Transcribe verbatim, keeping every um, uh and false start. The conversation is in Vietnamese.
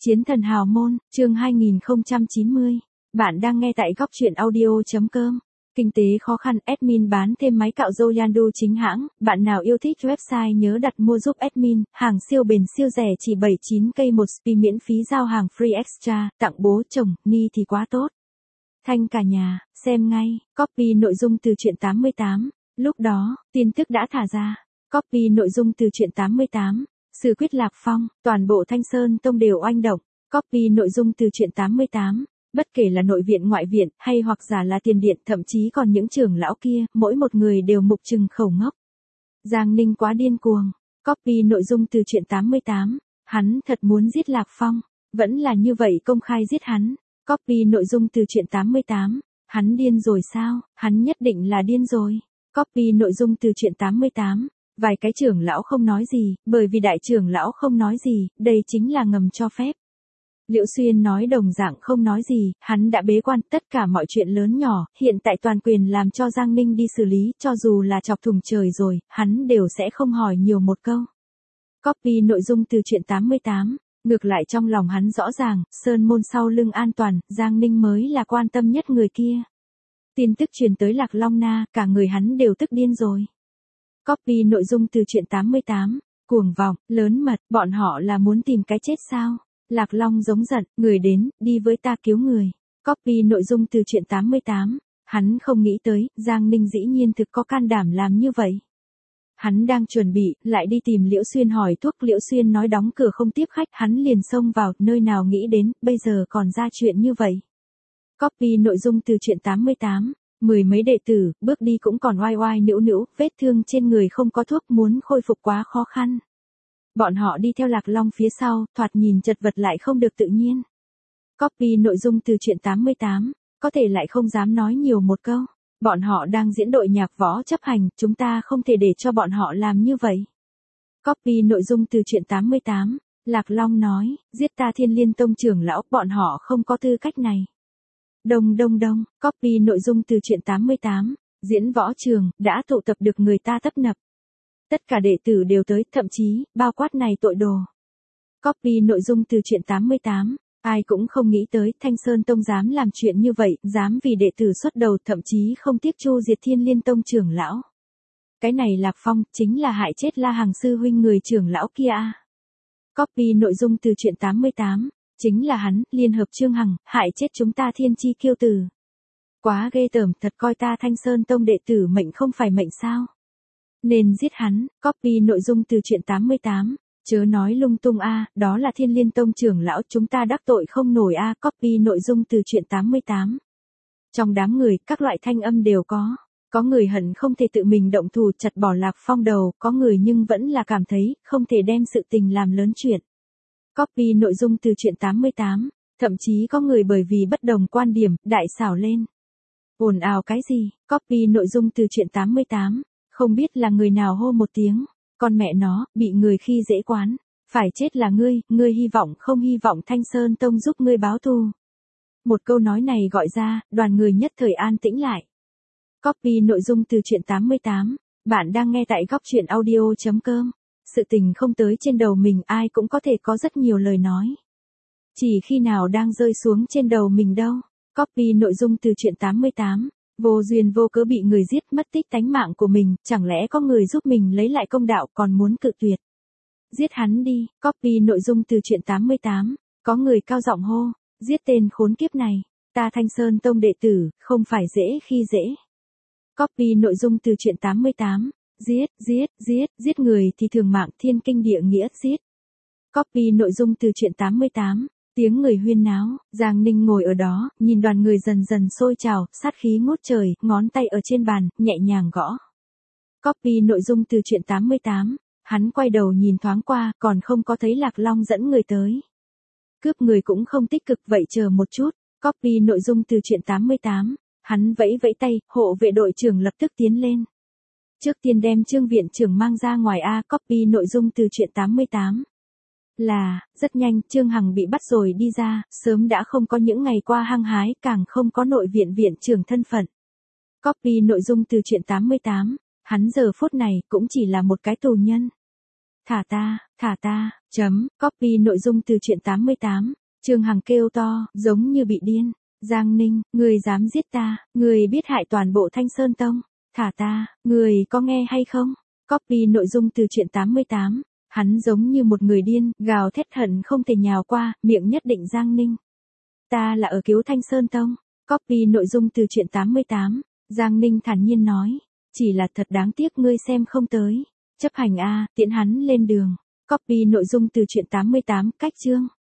Chiến thần hào môn, chương hai nghìn không trăm chín mươi. Bạn đang nghe tại góc truyện audio.com. Kinh tế khó khăn, admin bán thêm máy cạo râu Yandu chính hãng. Bạn nào yêu thích website nhớ đặt mua giúp admin. Hàng siêu bền siêu rẻ chỉ bảy mươi chín k một spi, miễn phí giao hàng free extra. Tặng bố chồng, ni thì quá tốt. Thanh cả nhà, xem ngay. Copy nội dung từ truyện tám mươi tám. Lúc đó, tin tức đã thả ra. Copy nội dung từ truyện tám mươi tám. Sự quyết Lạc Phong, toàn bộ Thanh Sơn Tông đều oanh động. Copy nội dung từ truyện tám mươi tám. Bất kể là nội viện ngoại viện, hay hoặc giả là tiền điện, thậm chí còn những trưởng lão kia, mỗi một người đều mục trừng khẩu ngốc. Giang Ninh quá điên cuồng. Copy nội dung từ truyện tám mươi tám. Hắn thật muốn giết Lạc Phong. Vẫn là như vậy công khai giết hắn. Copy nội dung từ truyện tám mươi tám. Hắn điên rồi sao? Hắn nhất định là điên rồi. Copy nội dung từ truyện tám mươi tám. Vài cái trưởng lão không nói gì, bởi vì đại trưởng lão không nói gì, đây chính là ngầm cho phép. Liễu Xuyên nói đồng dạng không nói gì, hắn đã bế quan, tất cả mọi chuyện lớn nhỏ, hiện tại toàn quyền làm cho Giang Ninh đi xử lý, cho dù là chọc thủng trời rồi, hắn đều sẽ không hỏi nhiều một câu. Copy nội dung từ truyện tám mươi tám, ngược lại trong lòng hắn rõ ràng, sơn môn sau lưng an toàn, Giang Ninh mới là quan tâm nhất người kia. Tin tức truyền tới Lạc Long Na, cả người hắn đều tức điên rồi. Copy nội dung từ truyện tám mươi tám, cuồng vọng, lớn mật, bọn họ là muốn tìm cái chết sao? Lạc Long giống giận, người đến, đi với ta cứu người. Copy nội dung từ truyện tám mươi tám, hắn không nghĩ tới, Giang Ninh dĩ nhiên thực có can đảm làm như vậy. Hắn đang chuẩn bị, lại đi tìm Liễu Xuyên hỏi thuốc, Liễu Xuyên nói đóng cửa không tiếp khách, hắn liền xông vào, nơi nào nghĩ đến, bây giờ còn ra chuyện như vậy. Copy nội dung từ truyện tám mươi tám. Mười mấy đệ tử, bước đi cũng còn oai oai nữu nữu, vết thương trên người không có thuốc, muốn khôi phục quá khó khăn. Bọn họ đi theo Lạc Long phía sau, thoạt nhìn chật vật lại không được tự nhiên. Copy nội dung từ truyện tám mươi tám, có thể lại không dám nói nhiều một câu. Bọn họ đang diễn đội nhạc võ chấp hành, chúng ta không thể để cho bọn họ làm như vậy. Copy nội dung từ truyện tám mươi tám, Lạc Long nói, giết ta Thiên Liên Tông trưởng lão, bọn họ không có tư cách này. Đông đông đông, copy nội dung từ truyện tám mươi tám, diễn võ trường, đã tụ tập được người ta tấp nập. Tất cả đệ tử đều tới, thậm chí, bao quát này tội đồ. Copy nội dung từ truyện tám mươi tám, ai cũng không nghĩ tới, Thanh Sơn Tông dám làm chuyện như vậy, dám vì đệ tử xuất đầu, thậm chí không tiếc chu diệt Thiên Liên Tông trưởng lão. Cái này Lạc Phong, chính là hại chết La Hằng sư huynh người trưởng lão kia. Copy nội dung từ truyện tám mươi tám. Chính là hắn, liên hợp Trương Hằng, hại chết chúng ta thiên chi kiêu tử. Quá ghê tởm, thật coi ta Thanh Sơn Tông đệ tử mệnh không phải mệnh sao. Nên giết hắn. Copy nội dung từ truyện tám mươi tám, chớ nói lung tung a, đó là Thiên Liên Tông trưởng lão, chúng ta đắc tội không nổi a. Copy nội dung từ truyện tám mươi tám. Trong đám người, các loại thanh âm đều có. Có người hận không thể tự mình động thủ chặt bỏ Lạc Phong đầu, có người nhưng vẫn là cảm thấy, không thể đem sự tình làm lớn chuyện. Copy nội dung từ truyện tám mươi tám, thậm chí có người bởi vì bất đồng quan điểm, đại xảo lên. Ồn ào cái gì? Copy nội dung từ truyện tám mươi tám, không biết là người nào hô một tiếng, con mẹ nó, bị người khi dễ quán, phải chết là ngươi, ngươi hy vọng không hy vọng Thanh Sơn Tông giúp ngươi báo thù. Một câu nói này gọi ra, đoàn người nhất thời an tĩnh lại. Copy nội dung từ truyện tám mươi tám, bạn đang nghe tại góc truyện audio.com. Sự tình không tới trên đầu mình, ai cũng có thể có rất nhiều lời nói. Chỉ khi nào đang rơi xuống trên đầu mình đâu. Copy nội dung từ truyện tám mươi tám, vô duyên vô cớ bị người giết, mất tích tánh mạng của mình, chẳng lẽ có người giúp mình lấy lại công đạo, còn muốn cự tuyệt. Giết hắn đi. Copy nội dung từ truyện tám mươi tám, có người cao giọng hô, giết tên khốn kiếp này, ta Thanh Sơn Tông đệ tử, không phải dễ khi dễ. Copy nội dung từ truyện tám mươi tám. Giết, giết, giết, giết người thì thường mạng, thiên kinh địa nghĩa, giết. Copy nội dung từ truyện tám mươi tám, tiếng người huyên náo, Giang Ninh ngồi ở đó, nhìn đoàn người dần dần sôi trào, sát khí ngút trời, ngón tay ở trên bàn, nhẹ nhàng gõ. Copy nội dung từ truyện tám mươi tám, hắn quay đầu nhìn thoáng qua, còn không có thấy Lạc Long dẫn người tới. Cướp người cũng không tích cực, vậy chờ một chút. Copy nội dung từ truyện tám mươi tám, hắn vẫy vẫy tay, hộ vệ đội trưởng lập tức tiến lên. Trước tiên đem Trương viện trưởng mang ra ngoài a. Copy nội dung từ truyện tám mươi tám. Là, rất nhanh, Trương Hằng bị bắt rồi đi ra, sớm đã không có những ngày qua hăng hái, càng không có nội viện viện trưởng thân phận. Copy nội dung từ truyện tám mươi tám, hắn giờ phút này cũng chỉ là một cái tù nhân. Thả ta, thả ta, chấm, copy nội dung từ truyện tám mươi tám. Trương Hằng kêu to, giống như bị điên. Giang Ninh, người dám giết ta, người biết hại toàn bộ Thanh Sơn Tông. Thả ta, người có nghe hay không? Copy nội dung từ truyện tám mươi tám. Hắn giống như một người điên, gào thét hận không thể nhào qua, miệng nhất định Giang Ninh. Ta là ở cứu Thanh Sơn Tông. Copy nội dung từ truyện tám mươi tám. Giang Ninh thản nhiên nói. Chỉ là thật đáng tiếc ngươi xem không tới. Chấp hành A, tiễn hắn lên đường. Copy nội dung từ truyện tám mươi tám, cách chương.